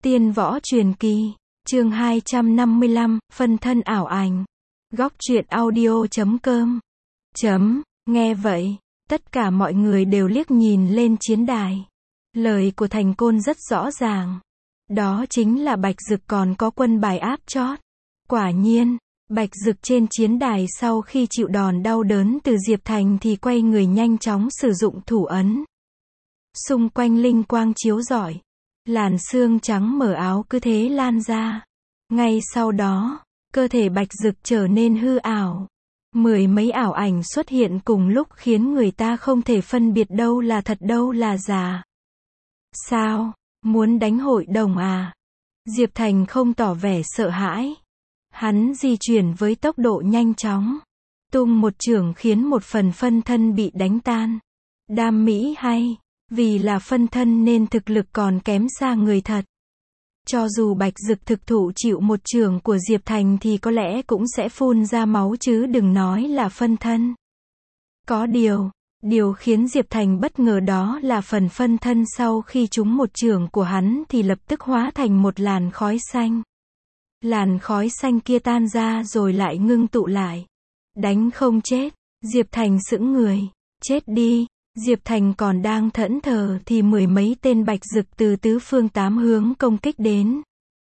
Tiên võ truyền kỳ, chương 255, phân thân ảo ảnh. Góc truyện audio.com. Nghe vậy, tất cả mọi người đều liếc nhìn lên chiến đài. Lời của Thành Côn rất rõ ràng. Đó chính là Bạch Dực còn có quân bài áp chót. Quả nhiên, Bạch Dực trên chiến đài sau khi chịu đòn đau đớn từ Diệp Thành thì quay người nhanh chóng sử dụng thủ ấn. Xung quanh linh quang chiếu rọi. Làn xương trắng mở áo cứ thế lan ra. Ngay sau đó, cơ thể Bạch Dực trở nên hư ảo. Mười mấy ảo ảnh xuất hiện cùng lúc khiến người ta không thể phân biệt đâu là thật đâu là giả. Sao? Muốn đánh hội đồng à? Diệp Thành không tỏ vẻ sợ hãi. Hắn di chuyển với tốc độ nhanh chóng. Tung một chưởng khiến một phần phân thân bị đánh tan. Đam mỹ hay. Vì là phân thân nên thực lực còn kém xa người thật. Cho dù Bạch Dực thực thụ chịu một chưởng của Diệp Thành thì có lẽ cũng sẽ phun ra máu chứ đừng nói là phân thân. Có điều khiến Diệp Thành bất ngờ đó là phần phân thân sau khi trúng một chưởng của hắn thì lập tức hóa thành một làn khói xanh. Làn khói xanh kia tan ra rồi lại ngưng tụ lại. Đánh không chết, Diệp Thành sững người. Chết đi. Diệp Thành còn đang thẫn thờ thì mười mấy tên Bạch Dực từ tứ phương tám hướng công kích đến.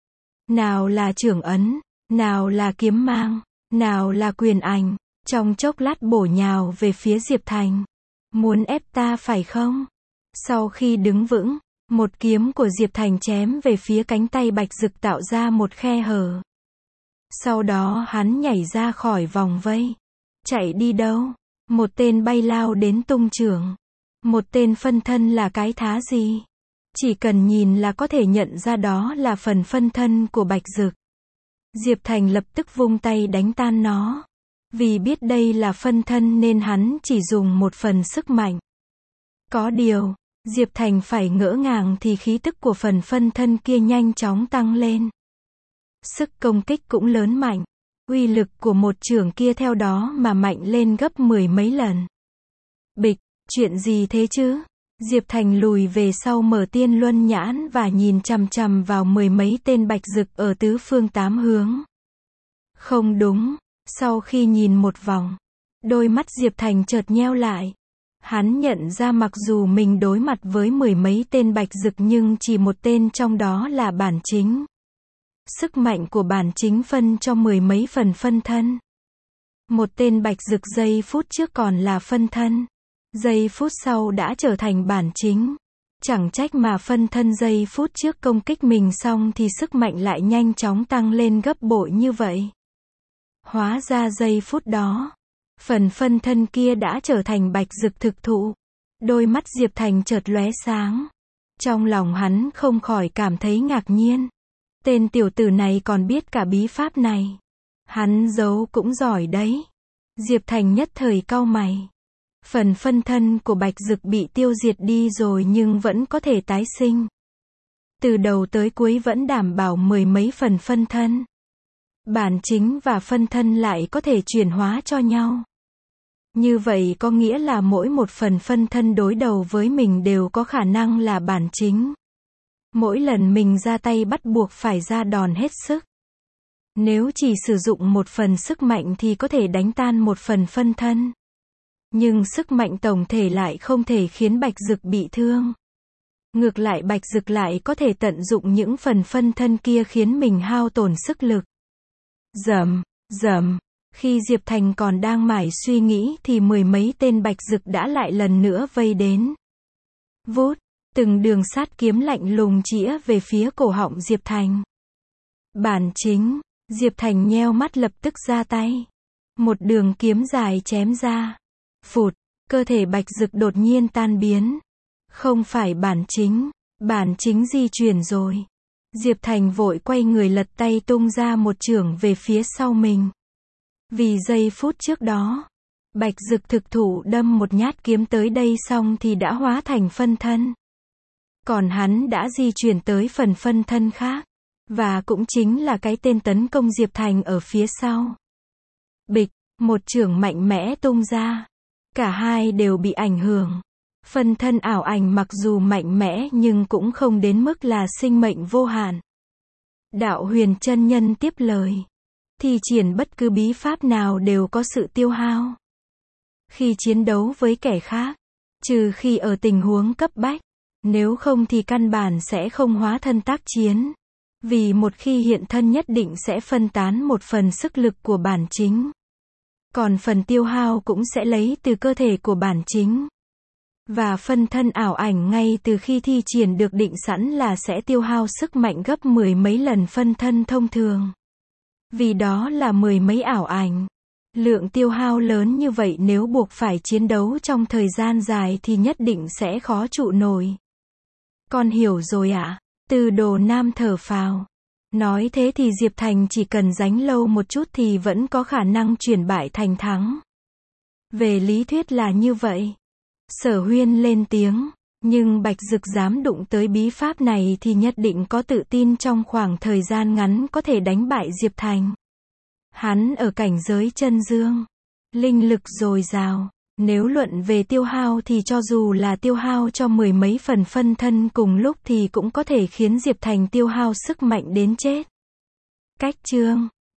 Nào là chưởng ấn, nào là kiếm mang, nào là quyền ảnh, trong chốc lát bổ nhào về phía Diệp Thành. Muốn ép ta phải không? Sau khi đứng vững, một kiếm của Diệp Thành chém về phía cánh tay Bạch Dực tạo ra một khe hở. Sau đó hắn nhảy ra khỏi vòng vây. Chạy đi đâu? Một tên bay lao đến tung chưởng. Một tên phân thân là cái thá gì? Chỉ cần nhìn là có thể nhận ra đó là phần phân thân của Bạch Dực. Diệp Thành lập tức vung tay đánh tan nó. Vì biết đây là phân thân nên hắn chỉ dùng một phần sức mạnh. Có điều, Diệp Thành phải ngỡ ngàng thì khí tức của phần phân thân kia nhanh chóng tăng lên. Sức công kích cũng lớn mạnh. Uy lực của một chưởng kia theo đó mà mạnh lên gấp mười mấy lần. Bịch. Chuyện gì thế chứ? Diệp Thành lùi về sau mở tiên luân nhãn và nhìn chằm chằm vào mười mấy tên Bạch Dực ở tứ phương tám hướng. Không đúng, sau khi nhìn một vòng, đôi mắt Diệp Thành chợt nheo lại. Hắn nhận ra mặc dù mình đối mặt với mười mấy tên Bạch Dực nhưng chỉ một tên trong đó là bản chính. Sức mạnh của bản chính phân cho mười mấy phần phân thân. Một tên Bạch Dực giây phút trước còn là phân thân. Giây phút sau đã trở thành bản chính. Chẳng trách mà phân thân giây phút trước công kích mình xong thì sức mạnh lại nhanh chóng tăng lên gấp bội như vậy. Hóa ra giây phút đó, phần phân thân kia đã trở thành Bạch Dực thực thụ. Đôi mắt Diệp Thành chợt lóe sáng. Trong lòng hắn không khỏi cảm thấy ngạc nhiên. Tên tiểu tử này còn biết cả bí pháp này. Hắn giấu cũng giỏi đấy. Diệp Thành nhất thời cau mày. Phần phân thân của Bạch Dực bị tiêu diệt đi rồi nhưng vẫn có thể tái sinh. Từ đầu tới cuối vẫn đảm bảo mười mấy phần phân thân. Bản chính và phân thân lại có thể chuyển hóa cho nhau. Như vậy có nghĩa là mỗi một phần phân thân đối đầu với mình đều có khả năng là bản chính. Mỗi lần mình ra tay bắt buộc phải ra đòn hết sức. Nếu chỉ sử dụng một phần sức mạnh thì có thể đánh tan một phần phân thân. Nhưng sức mạnh tổng thể lại không thể khiến Bạch Dực bị thương. Ngược lại Bạch Dực lại có thể tận dụng những phần phân thân kia khiến mình hao tổn sức lực. Rầm. Khi Diệp Thành còn đang mải suy nghĩ thì mười mấy tên Bạch Dực đã lại lần nữa vây đến. Vút, từng đường sát kiếm lạnh lùng chĩa về phía cổ họng Diệp Thành. Bản chính, Diệp Thành nheo mắt lập tức ra tay. Một đường kiếm dài chém ra. Phụt, cơ thể Bạch Dực đột nhiên tan biến. Không phải bản chính di chuyển rồi. Diệp Thành vội quay người lật tay tung ra một chưởng về phía sau mình. Vì giây phút trước đó, Bạch Dực thực thụ đâm một nhát kiếm tới đây xong thì đã hóa thành phân thân. Còn hắn đã di chuyển tới phần phân thân khác. Và cũng chính là cái tên tấn công Diệp Thành ở phía sau. Bịch, một chưởng mạnh mẽ tung ra. Cả hai đều bị ảnh hưởng. Phân thân ảo ảnh mặc dù mạnh mẽ nhưng cũng không đến mức là sinh mệnh vô hạn. Đạo Huyền chân nhân tiếp lời. Thi triển bất cứ bí pháp nào đều có sự tiêu hao. Khi chiến đấu với kẻ khác, trừ khi ở tình huống cấp bách, nếu không thì căn bản sẽ không hóa thân tác chiến. Vì một khi hiện thân nhất định sẽ phân tán một phần sức lực của bản chính. Còn phần tiêu hao cũng sẽ lấy từ cơ thể của bản chính. Và phân thân ảo ảnh ngay từ khi thi triển được định sẵn là sẽ tiêu hao sức mạnh gấp 10 mấy lần phân thân thông thường. Vì đó là 10 mấy ảo ảnh. Lượng tiêu hao lớn như vậy nếu buộc phải chiến đấu trong thời gian dài thì nhất định sẽ khó trụ nổi. Con hiểu rồi ạ. Từ Đồ Nam thở phào. Nói thế thì Diệp Thành chỉ cần đánh lâu một chút thì vẫn có khả năng chuyển bại thành thắng. Về lý thuyết là như vậy. Sở Huyên lên tiếng. Nhưng Bạch Dực dám đụng tới bí pháp này thì nhất định có tự tin trong khoảng thời gian ngắn có thể đánh bại Diệp Thành. Hắn ở cảnh giới chân dương. Linh lực dồi dào. Nếu luận về tiêu hao thì cho dù là tiêu hao cho 10 mấy phần phân thân cùng lúc thì cũng có thể khiến Diệp Thành tiêu hao sức mạnh đến chết. Cách chương